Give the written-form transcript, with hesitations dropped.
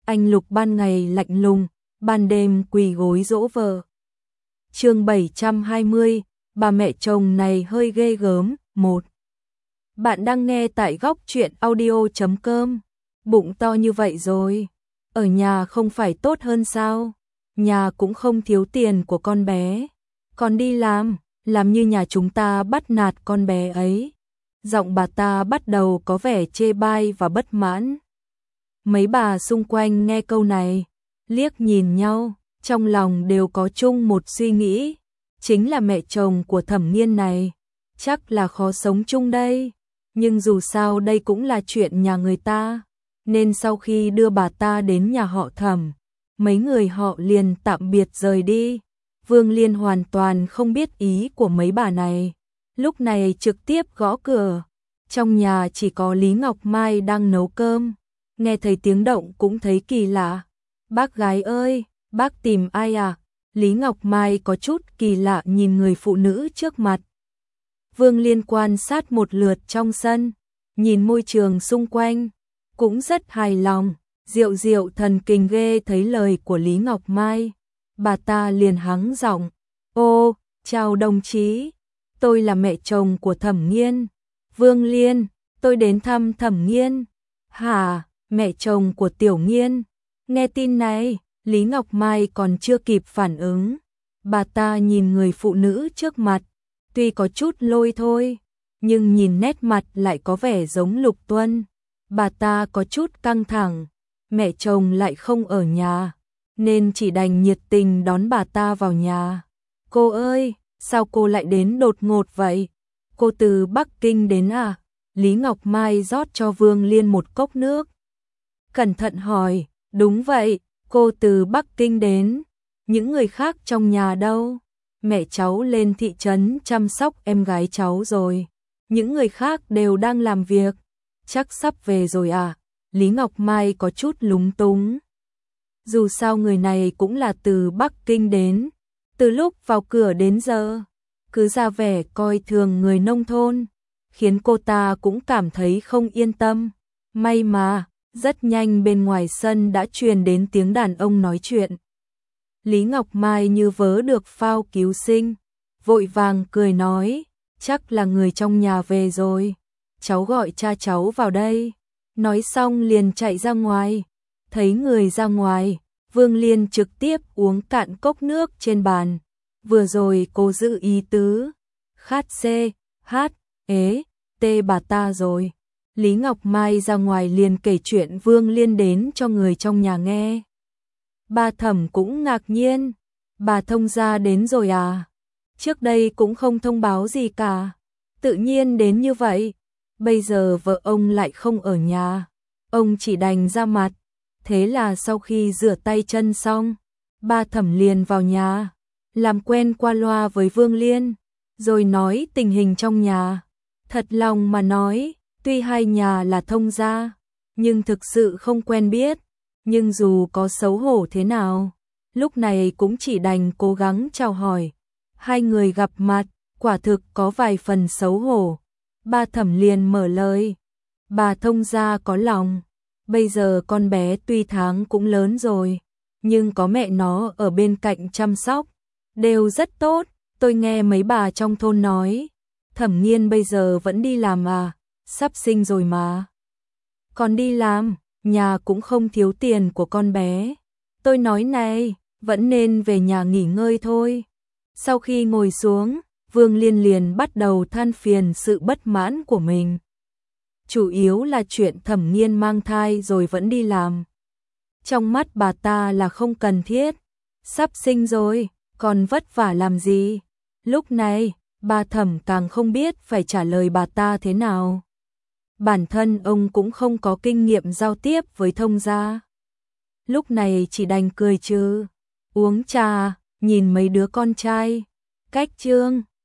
anh Lục ban ngày lạnh lùng, ban đêm quỳ gối dỗ vợ. Chương 720, bà mẹ chồng này hơi ghê gớm. 1. Bạn đang nghe tại góc truyện audio.com. Bụng to như vậy rồi, ở nhà không phải tốt hơn sao? Nhà cũng không thiếu tiền của con bé, còn đi làm như nhà chúng ta bắt nạt con bé ấy. Giọng bà ta bắt đầu có vẻ chê bai và bất mãn. Mấy bà xung quanh nghe câu này, liếc nhìn nhau, trong lòng đều có chung một suy nghĩ, chính là mẹ chồng của Thẩm Nghiên này, chắc là khó sống chung đây. Nhưng dù sao đây cũng là chuyện nhà người ta, nên sau khi đưa bà ta đến nhà họ Thẩm, mấy người họ liền tạm biệt rời đi. Vương Liên hoàn toàn không biết ý của mấy bà này, lúc này trực tiếp gõ cửa. Trong nhà chỉ có Lý Ngọc Mai đang nấu cơm, nghe thấy tiếng động cũng thấy kỳ lạ. Bác gái ơi, bác tìm ai à? Lý Ngọc Mai có chút kỳ lạ nhìn người phụ nữ trước mặt. Vương Liên quan sát một lượt trong sân, nhìn môi trường xung quanh, cũng rất hài lòng. Diệu thần kinh ghê thấy lời của Lý Ngọc Mai, bà ta liền hắng giọng, ô, chào đồng chí, tôi là mẹ chồng của Thẩm Nghiên. Vương Liên, tôi đến thăm Thẩm Nghiên. Hả, mẹ chồng của Tiểu Nghiên? Nghe tin này, Lý Ngọc Mai còn chưa kịp phản ứng. Bà ta nhìn người phụ nữ trước mặt, tuy có chút lôi thôi, nhưng nhìn nét mặt lại có vẻ giống Lục Tuân. Bà ta có chút căng thẳng, mẹ chồng lại không ở nhà, nên chỉ đành nhiệt tình đón bà ta vào nhà. Cô ơi, sao cô lại đến đột ngột vậy? Cô từ Bắc Kinh đến à? Lý Ngọc Mai rót cho Vương Liên một cốc nước, cẩn thận hỏi. Đúng vậy, cô từ Bắc Kinh đến. Những người khác trong nhà đâu? Mẹ cháu lên thị trấn chăm sóc em gái cháu rồi. Những người khác đều đang làm việc. Chắc sắp về rồi à? Lý Ngọc Mai có chút lúng túng. Dù sao người này cũng là từ Bắc Kinh đến, từ lúc vào cửa đến giờ cứ ra vẻ coi thường người nông thôn, khiến cô ta cũng cảm thấy không yên tâm. May mà, rất nhanh bên ngoài sân đã truyền đến tiếng đàn ông nói chuyện. Lý Ngọc Mai như vớ được phao cứu sinh, vội vàng cười nói, chắc là người trong nhà về rồi, cháu gọi cha cháu vào đây. Nói xong liền chạy ra ngoài. Thấy người ra ngoài, Vương Liên trực tiếp uống cạn cốc nước trên bàn. Vừa rồi cô giữ ý tứ khát xê, hát, ế, tê bà ta rồi. Lý Ngọc Mai ra ngoài liền kể chuyện Vương Liên đến cho người trong nhà nghe. Bà Thẩm cũng ngạc nhiên, bà thông gia đến rồi à? Trước đây cũng không thông báo gì cả, tự nhiên đến như vậy. Bây giờ vợ ông lại không ở nhà, ông chỉ đành ra mặt. Thế là sau khi rửa tay chân xong, bà Thẩm liền vào nhà, làm quen qua loa với Vương Liên, rồi nói tình hình trong nhà. Thật lòng mà nói, tuy hai nhà là thông gia, nhưng thực sự không quen biết. Nhưng dù có xấu hổ thế nào, lúc này cũng chỉ đành cố gắng chào hỏi. Hai người gặp mặt, quả thực có vài phần xấu hổ. Bà Thẩm liền mở lời, bà thông gia có lòng, bây giờ con bé tuy tháng cũng lớn rồi, nhưng có mẹ nó ở bên cạnh chăm sóc, đều rất tốt. Tôi nghe mấy bà trong thôn nói, Thẩm Nghiên bây giờ vẫn đi làm à, sắp sinh rồi mà. Còn đi làm, nhà cũng không thiếu tiền của con bé. Tôi nói này, vẫn nên về nhà nghỉ ngơi thôi. Sau khi ngồi xuống, Vương Liên liền bắt đầu than phiền sự bất mãn của mình. Chủ yếu là chuyện Thẩm Nghiên mang thai rồi vẫn đi làm. Trong mắt bà ta là không cần thiết, sắp sinh rồi, còn vất vả làm gì. Lúc này, bà Thẩm càng không biết phải trả lời bà ta thế nào. Bản thân ông cũng không có kinh nghiệm giao tiếp với thông gia. Lúc này chỉ đành cười trừ, uống trà, nhìn mấy đứa con trai. Cách trương,